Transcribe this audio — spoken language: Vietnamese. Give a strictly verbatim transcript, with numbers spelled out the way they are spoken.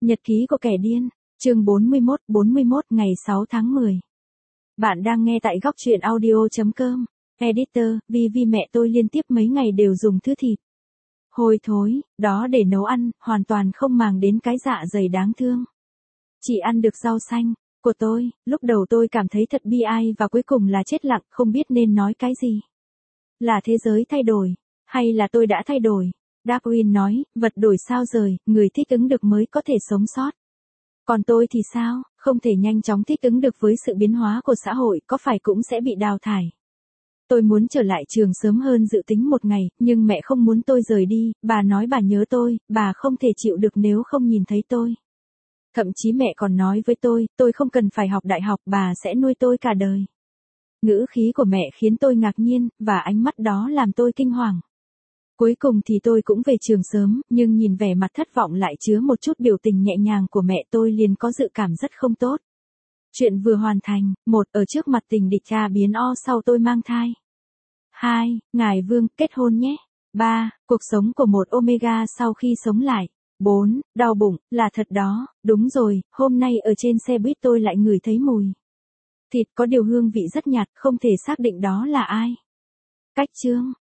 Nhật ký của kẻ điên, chương bốn mươi mốt, bốn mươi mốt ngày sáu tháng mười. Bạn đang nghe tại góc truyện audio chấm com. Editor, vì vì mẹ tôi liên tiếp mấy ngày đều dùng thứ thịt hôi thối, đó để nấu ăn, hoàn toàn không màng đến cái dạ dày đáng thương. Chỉ ăn được rau xanh của tôi, lúc đầu tôi cảm thấy thật bi ai và cuối cùng là chết lặng, không biết nên nói cái gì. Là thế giới thay đổi, hay là tôi đã thay đổi? Darwin nói, vật đổi sao rời, người thích ứng được mới có thể sống sót. Còn tôi thì sao, không thể nhanh chóng thích ứng được với sự biến hóa của xã hội, có phải cũng sẽ bị đào thải. Tôi muốn trở lại trường sớm hơn dự tính một ngày, nhưng mẹ không muốn tôi rời đi, bà nói bà nhớ tôi, bà không thể chịu được nếu không nhìn thấy tôi. Thậm chí mẹ còn nói với tôi, tôi không cần phải học đại học, bà sẽ nuôi tôi cả đời. Ngữ khí của mẹ khiến tôi ngạc nhiên, và ánh mắt đó làm tôi kinh hoàng. Cuối cùng thì tôi cũng về trường sớm, nhưng nhìn vẻ mặt thất vọng lại chứa một chút biểu tình nhẹ nhàng của mẹ, tôi liền có dự cảm rất không tốt. Chuyện vừa hoàn thành, một, ở trước mặt tình địch cha biến o sau tôi mang thai. Hai, ngài Vương, kết hôn nhé. Ba, cuộc sống của một Omega sau khi sống lại. Bốn, đau bụng, là thật đó, đúng rồi, hôm nay ở trên xe buýt tôi lại ngửi thấy mùi thịt, có điều hương vị rất nhạt, không thể xác định đó là ai. Cách chương